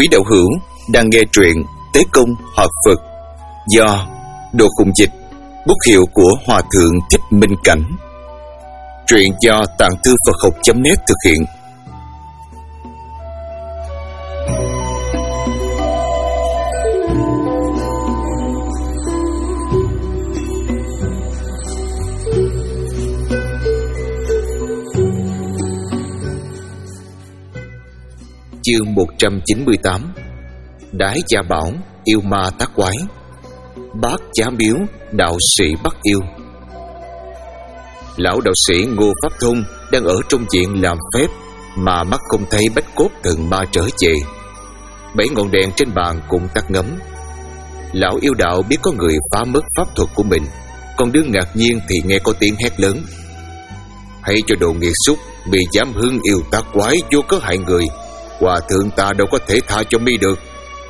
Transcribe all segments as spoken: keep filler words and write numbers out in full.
Quý đạo hữu đang nghe truyện Tế Công Hợp Phật do Đồ Khùng Dịch, bút hiệu của Hòa Thượng Thích Minh Cảnh. Truyện do Tạng Thư Phật Học chấm net thực hiện. Chương một trăm chín mươi tám. Đái Gia Bảo yêu ma tác quái. Bát Giá Miếu đạo sĩ bắt yêu. Lão đạo sĩ Ngô Pháp Thông đang ở trong viện làm phép mà mắt không thấy bách cốt thần ma trở về. Bảy ngọn đèn trên bàn cũng tắt ngấm. Lão yêu đạo biết có người phá mất pháp thuật của mình, còn đương ngạc nhiên thì nghe có tiếng hét lớn: "Hãy cho đồ nghiệt xúc, bị dám hưng yêu tác quái vô cớ hại người, Hòa thượng ta đâu có thể tha cho mi được."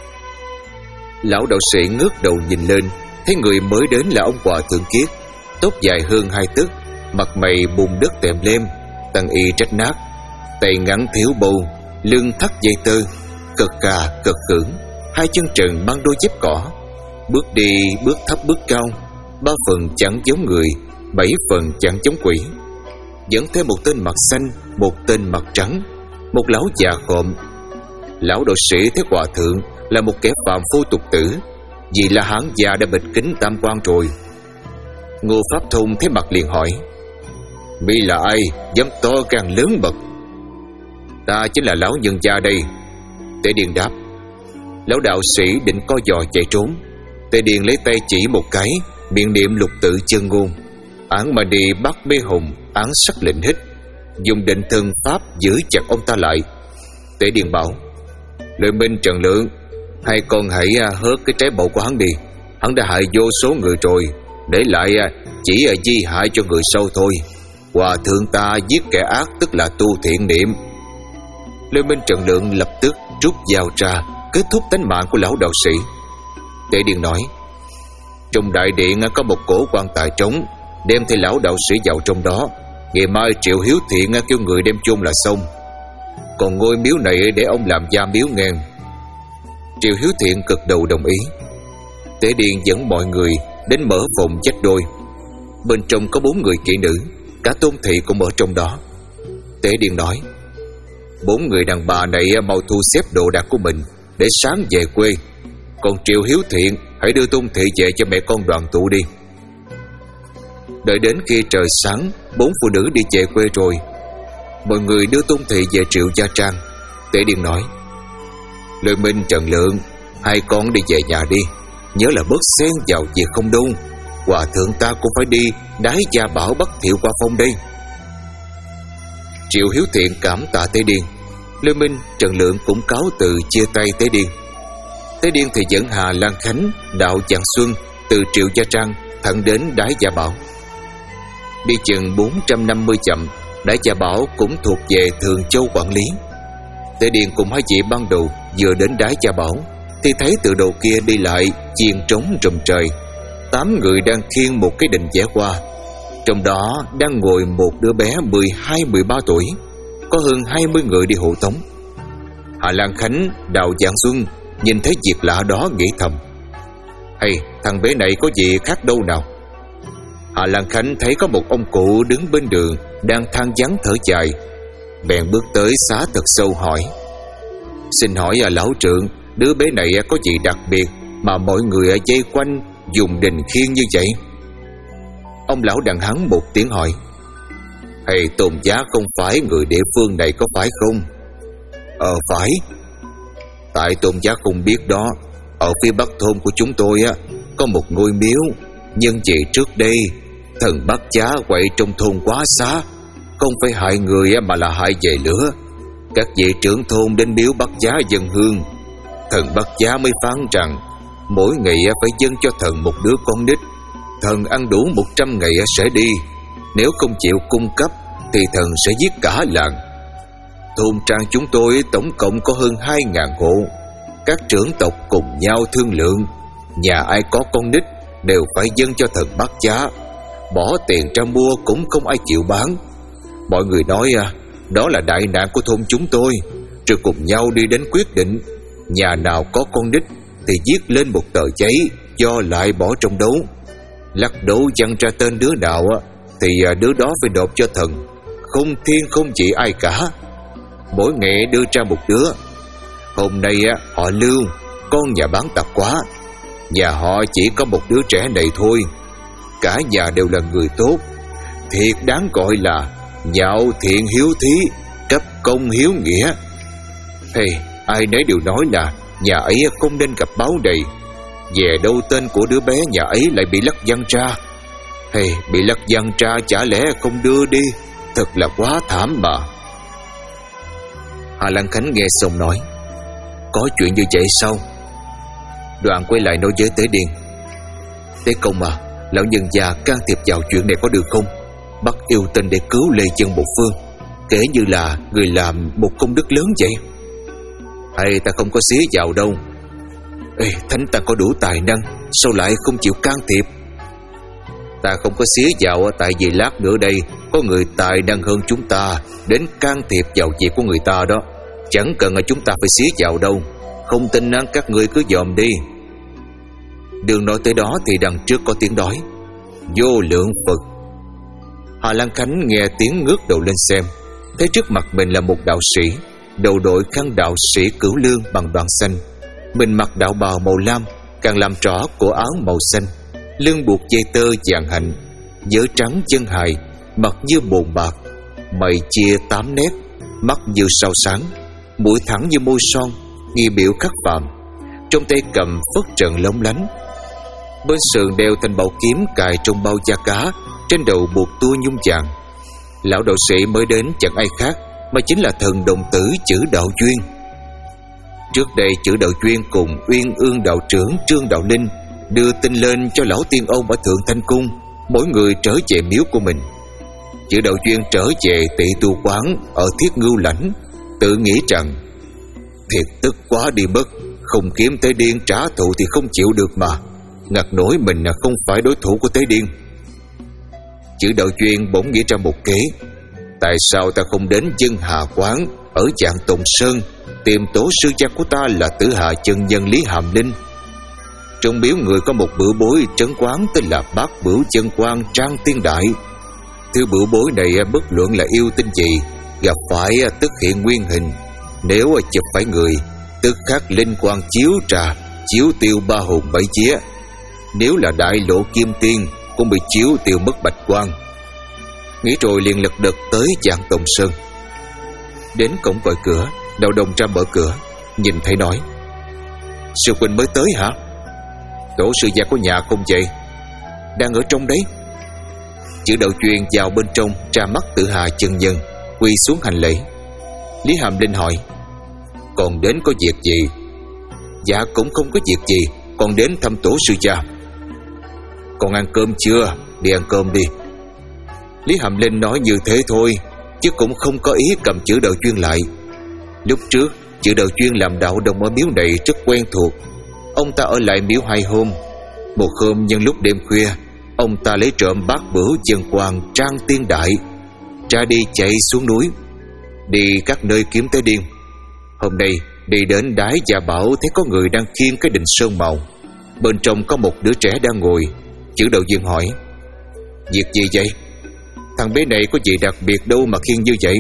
Lão đạo sĩ ngước đầu nhìn lên, thấy người mới đến là ông Hòa Thượng Kiết, tóc dài hơn hai tấc, mặt mày bùn đất tèm lem, tầng y rách nát, tay ngắn thiếu bầu, lưng thắt dây tơ, cực cà cực khưởng, hai chân trần mang đôi dép cỏ, bước đi bước thấp bước cao, ba phần chẳng giống người, bảy phần chẳng giống quỷ. Dẫn thêm một tên mặt xanh, một tên mặt trắng, một lão già khộm. Lão đạo sĩ thấy Hòa thượng là một kẻ phàm phu tục tử, vì là hán già đã bịt kính tam quan rồi. Ngô Pháp Thông thấy mặt liền hỏi: "Mi là ai dám to gan lớn bậc?" "Ta chính là lão nhân gia đây." Tế Điền đáp. Lão đạo sĩ định co giò chạy trốn. Tế Điền lấy tay chỉ một cái, miệng niệm lục tự chân ngôn: "Án mà đi bắt bê hùng, án sắc lệnh hít." Dùng định thân pháp giữ chặt ông ta lại. Tế Điền bảo: "Lợi Minh Trần Lượng, hai con hãy hớt cái trái bầu của hắn đi. Hắn đã hại vô số người rồi, để lại chỉ di hại cho người sau thôi. Hòa thượng ta giết kẻ ác tức là tu thiện niệm." Lợi Minh Trần Lượng lập tức rút dao ra, kết thúc tánh mạng của lão đạo sĩ. Tế Điền nói: "Trong đại điện có một cổ quan tài trống, đem theo lão đạo sĩ vào trong đó. Ngày mai Triệu Hiếu Thiện kêu người đem chôn là xong. Còn ngôi miếu này để ông làm gia miếu ngang." Triệu Hiếu Thiện cực đầu đồng ý. Tế Điền dẫn mọi người đến mở phòng dách đôi. Bên trong có bốn người kỹ nữ, cả Tôn Thị cũng ở trong đó. Tế Điền nói: "Bốn người đàn bà này mau thu xếp đồ đạc của mình để sáng về quê. Còn Triệu Hiếu Thiện hãy đưa Tôn Thị về cho mẹ con đoàn tụ đi." Đợi đến khi trời sáng, bốn phụ nữ đi về quê rồi. Mọi người đưa Tôn Thị về Triệu gia trang. Tế Điền nói: "Lợi Minh Trần Lượng, hai con đi về nhà đi, nhớ là bớt xen vào việc không đâu. Hòa thượng ta cũng phải đi Đái Gia Bảo bắt Thiệu qua phong đây." Triệu Hiếu Thiện cảm tạ Tế Điền. Lợi Minh Trần Lượng cũng cáo từ chia tay Tế Điền. Tế Điền thì dẫn Hà Lan Khánh, Đạo Vạn Xuân từ Triệu gia trang thẳng đến Đái Gia Bảo. Đi chừng bốn trăm năm mươi dặm, Đái Gia Bảo cũng thuộc về Thường Châu quản lý. Tế Điền cùng hai vị ban đầu vừa đến Đái Gia Bảo thì thấy từ đầu kia đi lại chiên trống rùm trời, tám người đang khiêng một cái đình vẽ hoa. Trong đó đang ngồi một đứa bé mười hai mười ba tuổi, có hơn hai mươi người đi hộ tống. Hà Lan Khánh, Đào Vạn Xuân nhìn thấy việc lạ đó nghĩ thầm: "Hay, thằng bé này có gì khác đâu nào." Hà Lan Khánh thấy có một ông cụ đứng bên đường đang than vắng thở dài, bèn bước tới xá thật sâu hỏi: "Xin hỏi à, lão trượng, đứa bé này có gì đặc biệt mà mọi người dây quanh dùng đình khiêng như vậy?" Ông lão đằng hắn một tiếng hỏi: "Hay, Tôn giá không phải người địa phương này có phải không?" "Ờ phải." "Tại Tôn giá không biết đó, ở phía bắc thôn của chúng tôi á có một ngôi miếu, nhưng vì trước đây thần Bát Giá quậy trong thôn quá xá, không phải hại người mà là hại về lửa. Các vị trưởng thôn đến miếu Bát Giá dâng hương, thần Bát Giá mới phán rằng mỗi ngày phải dâng cho thần một đứa con nít. Thần ăn đủ một trăm ngày sẽ đi, nếu không chịu cung cấp thì thần sẽ giết cả làng. Thôn trang chúng tôi tổng cộng có hơn hai ngàn hộ. Các trưởng tộc cùng nhau thương lượng, nhà ai có con nít đều phải dâng cho thần Bát Giá. Bỏ tiền ra mua cũng không ai chịu bán. Mọi người nói à, đó là đại nạn của thôn chúng tôi, rồi cùng nhau đi đến quyết định Nhà nào có con nít thì viết lên một tờ giấy, cho lại bỏ trong đấu. Lắc đấu văng ra tên đứa nào thì đứa đó phải nộp cho thần, không thiên không chỉ ai cả. Mỗi ngày đưa ra một đứa. Hôm nay họ Lưu, con nhà bán tạp hóa, nhà họ chỉ có một đứa trẻ này thôi. Cả nhà đều là người tốt, thiệt đáng gọi là nhạo thiện hiếu thí, cấp công hiếu nghĩa. Hey, ai nấy đều nói là nhà ấy không nên gặp báo đầy. Về đâu tên của đứa bé nhà ấy lại bị lắc văng ra. Hey, bị lắc văng ra chả lẽ không đưa đi? Thật là quá thảm mà. Hà Lan Khánh nghe xong nói: có chuyện như vậy sao? Đoàn quay lại nói với Tế Điền: Tế Công à, lão nhân già can thiệp vào chuyện này có được không? Bắt yêu tinh để cứu Lê Dân một phương, kể như là người làm một công đức lớn vậy. Hay ta không có xía vào đâu. Ê, thánh ta có đủ tài năng, sao lại không chịu can thiệp? Ta không có xía vào tại vì lát nữa đây có người tài năng hơn chúng ta đến can thiệp vào việc của người ta đó. Chẳng cần là chúng ta phải xía vào đâu. Không tin các ngươi cứ dòm đi. Đường nói tới đó thì đằng trước có tiếng nói: Vô lượng Phật. Hà Lan Khánh nghe tiếng ngước đầu lên xem, thấy trước mặt mình là một đạo sĩ, đầu đội khăn đạo sĩ Cửu Lương bằng đoàn xanh. Mình mặc đạo bào màu lam, càng làm rõ cổ áo màu xanh, lưng buộc dây tơ vàng hạnh, vớ trắng chân hài, mặt như bồn bạc, mày chia tám nét, mắt như sao sáng, mũi thẳng như môi son, nghi biểu khắc phàm. Trong tay cầm phất trần lóng lánh, bên sườn đeo thanh bảo kiếm cài trong bao da cá, trên đầu buộc tua nhung vàng. Lão đạo sĩ mới đến chẳng ai khác mà chính là thần đồng tử Chử Đạo Duyên. Trước đây Chử Đạo Duyên cùng Uyên Ương đạo trưởng Trương Đạo Linh đưa tin lên cho lão tiên ông ở Thượng Thanh Cung, mỗi người trở về miếu của mình. Chử Đạo Duyên trở về Tị Tu Quán ở Thiết Ngưu Lãnh, tự nghĩ rằng thiệt tức quá đi mất, không kiếm Tế Điên trả thù thì không chịu được mà. Ngặt nổi mình là không phải đối thủ của Tế Điên. Chử Đạo Duyên bỗng nghĩ ra một kế: tại sao ta không đến Dân Hà Quán ở Vạn Tùng Sơn tìm tổ sư cha của ta là Tử Hà chân nhân Lý Hàm Linh? Trong miếu người có một bửu bối trấn quán tên là Bát Bửu Chân Quang Trang Tiên Đại. Thứ bửu bối này bất luận là yêu tinh gì, gặp phải tức hiện nguyên hình. Nếu chụp phải người, tức khắc linh quang chiếu trà, chiếu tiêu ba hồn bảy vía. Nếu là đại lộ kim tiên, cũng bị chiếu tiêu mất bạch quang. Nghĩ rồi liền lật đật tới Vạn Tùng Sơn. Đến cổng gọi cửa, Đạo Đồng ra mở cửa, nhìn thấy nói: Sư huynh mới tới hả? Tổ sư gia có nhà không vậy? Đang ở trong đấy. Chử Đạo Duyên vào bên trong, ra mắt Tử Hà chân nhân, quỳ xuống hành lễ. Lý Hàm Linh hỏi: còn đến có việc gì? Dạ cũng không có việc gì, còn đến thăm tổ sư cha. Còn ăn cơm chưa? Đi ăn cơm đi. Lý Hàm Linh nói như thế thôi, chứ cũng không có ý cầm Chử Đạo Duyên lại. Lúc trước Chử Đạo Duyên làm đạo đồng ở miếu này rất quen thuộc. Ông ta ở lại miếu hai hôm. Một hôm nhân lúc đêm khuya, ông ta lấy trộm Bát Bửu Chân Quang Trang Tiên Đại, ra đi chạy xuống núi, đi các nơi kiếm Tế Điên. Hôm nay đi đến Đái Gia Bảo, thấy có người đang khiêng cái đình sơn màu. Bên trong có một đứa trẻ đang ngồi. Chử Đạo Duyên hỏi: việc gì vậy? Thằng bé này có gì đặc biệt đâu mà khiêng như vậy?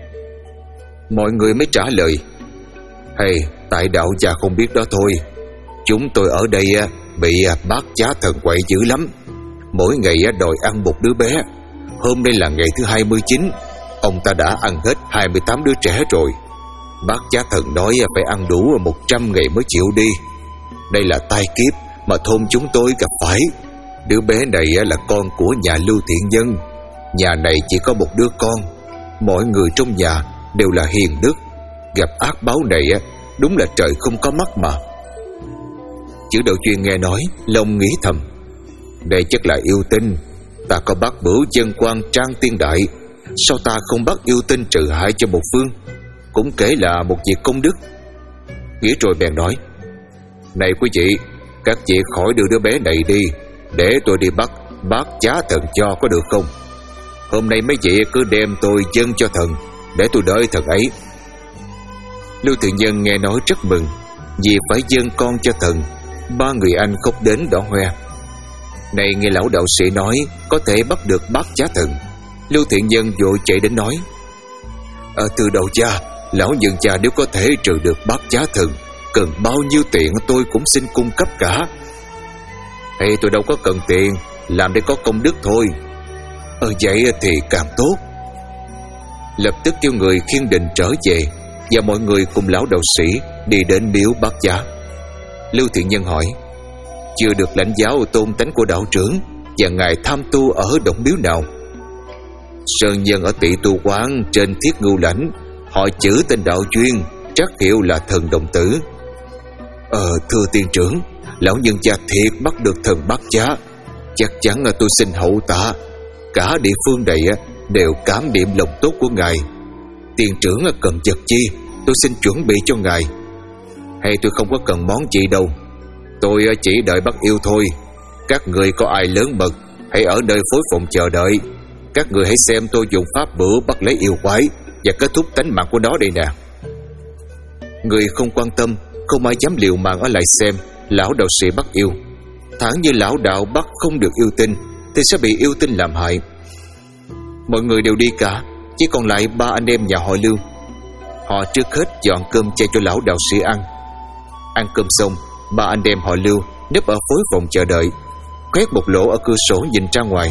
Mọi người mới trả lời: hay tại đạo gia không biết đó thôi. Chúng tôi ở đây bị bác giá thần quậy dữ lắm, mỗi ngày đòi ăn một đứa bé. Hôm nay là ngày thứ hai mươi chín, ông ta đã ăn hết hai mươi tám đứa trẻ rồi. Bác giá thần nói phải ăn đủ một trăm ngày mới chịu đi. Đây là tai kiếp mà thôn chúng tôi gặp phải. Đứa bé này là con của nhà Lưu Thiện Nhân. Nhà này chỉ có một đứa con, mọi người trong nhà đều là hiền đức. Gặp ác báo này đúng là trời không có mắt mà. Chử Đạo Duyên nghe nói, lòng nghĩ thầm: đây chắc là yêu tinh. Ta có Bát Bửu Chân Quang Trang Tiên Đại, sao ta không bắt yêu tinh trừ hại cho một phương? Cũng kể là một việc công đức. Nghĩ rồi bèn nói: này quý vị, các vị khỏi đưa đứa bé này đi, để tôi đi bắt bác giá thần cho có được không? Hôm nay mấy vị cứ đem tôi dâng cho thần, để tôi đợi thần ấy. Lưu Thiện Nhân nghe nói rất mừng, vì phải dâng con cho thần. Ba người anh khóc đến đỏ hoe. Này nghe lão đạo sĩ nói có thể bắt được bát giá thần, Lưu Thiện Nhân vội chạy đến nói: à, từ đầu cha, lão nhân cha nếu có thể trừ được bát giá thần, cần bao nhiêu tiền tôi cũng xin cung cấp cả. Hey, tôi đâu có cần tiền, làm để có công đức thôi. Ờ vậy thì càng tốt. Lập tức kêu người khiêng đình trở về, và mọi người cùng lão đạo sĩ đi đến miếu bát giá. Lưu Thiện Nhân hỏi: chưa được lãnh giáo tôn tánh của đạo trưởng, và ngài tham tu ở động miếu nào? Sơn nhân ở Tị Tu Quán trên Thiết Ngưu Lãnh, họ chữ tên đạo chuyên, trắc hiệu là Thần Đồng Tử. Ờ thưa tiên trưởng, lão nhân cha thiệt bắt được thần bát giá, chắc chắn là tôi xin hậu tạ. Cả địa phương này đều cảm niệm lòng tốt của ngài. Tiên trưởng cần vật chi, tôi xin chuẩn bị cho ngài. Hay tôi không có cần món gì đâu, tôi chỉ đợi bắt yêu thôi. Các người có ai lớn mật, hãy ở nơi phối phòng chờ đợi. Các người hãy xem tôi dùng pháp bửu bắt lấy yêu quái và kết thúc tánh mạng của nó đây nè. Người không quan tâm, không ai dám liều mạng ở lại xem lão đạo sĩ bắt yêu. Thẳng như lão đạo bắt không được yêu tinh thì sẽ bị yêu tinh làm hại. Mọi người đều đi cả, chỉ còn lại ba anh em nhà họ Lưu. Họ trước hết dọn cơm chay cho lão đạo sĩ ăn. Ăn cơm xong, ba anh em họ Lưu núp ở phối phòng chờ đợi, khoét một lỗ ở cửa sổ nhìn ra ngoài.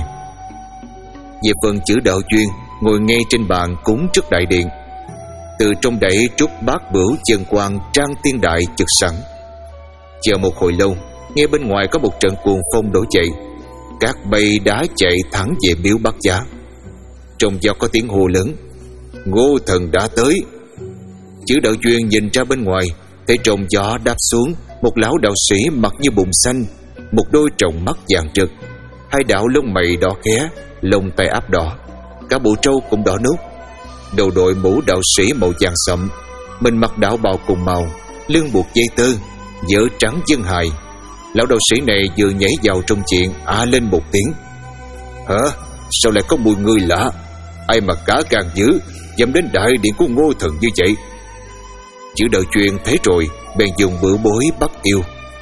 Về phần chữ đạo chuyên ngồi ngay trên bàn cúng trước đại điện, từ trong đẩy trút bát bửu chân quang trang tiên đại trực sẵn. Chờ một hồi lâu, nghe bên ngoài có một trận cuồng phong nổi dậy, các bay đá chạy thẳng về miếu bát giá. Trong gió có tiếng hô lớn: Ngô thần đã tới. Chữ đạo chuyên nhìn ra bên ngoài, thấy trong gió đáp xuống một lão đạo sĩ mặt như bùn xanh, một đôi tròng mắt vàng rực, hai đạo lông mày đỏ khé, lông tai áp đỏ, cả bộ trâu cũng đỏ nốt. Đầu đội mũ đạo sĩ màu vàng sậm, mình mặc đạo bào cùng màu, lưng buộc dây tơ, vớ trắng chân hài. Lão đạo sĩ này vừa nhảy vào trong chuyện à lên một tiếng: Hả? Sao lại có mùi người lạ? Ai mà cả càng dữ dám đến đại điện của Ngô thần như vậy? Chữ đạo chuyên thấy rồi bèn dùng bửu bối bắt yêu.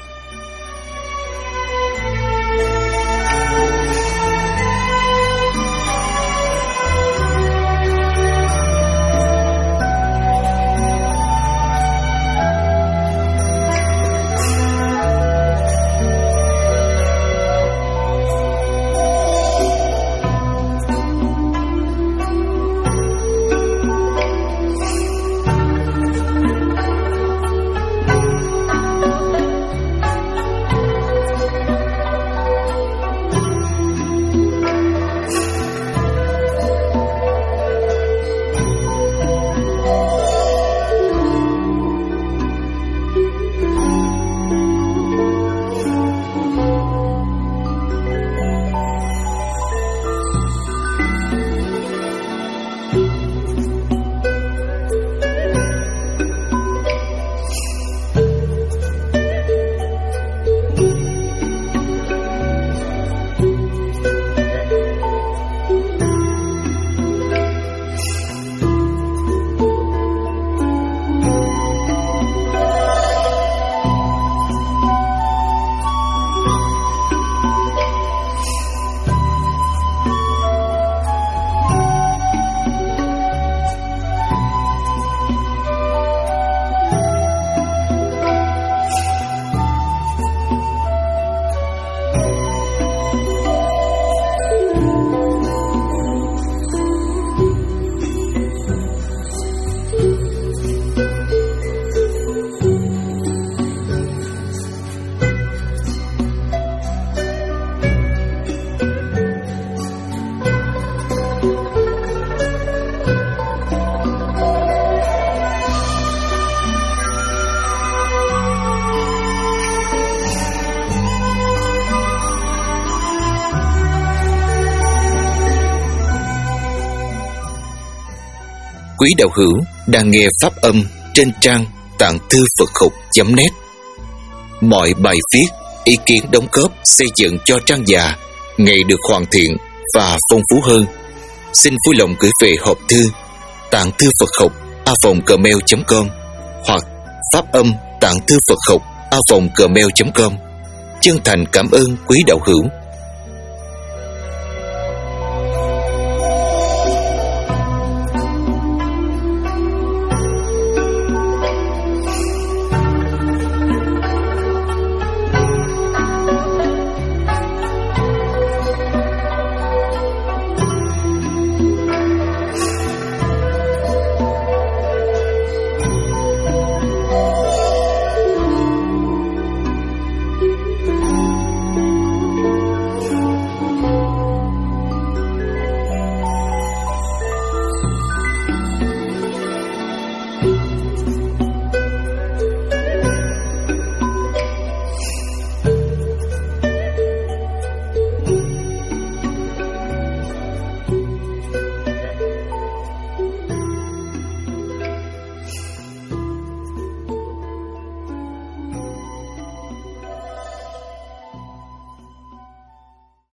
Quý đạo hữu đang nghe pháp âm trên trang tạng thư Phật học chấm net. Mọi bài viết, ý kiến đóng góp xây dựng cho trang già ngày được hoàn thiện và phong phú hơn. Xin vui lòng gửi về hộp thư tạng thư Phật học a vòng gmail chấm com hoặc pháp âm tặng thư Phật học a vòng gmail chấm com. Chân thành cảm ơn quý đạo hữu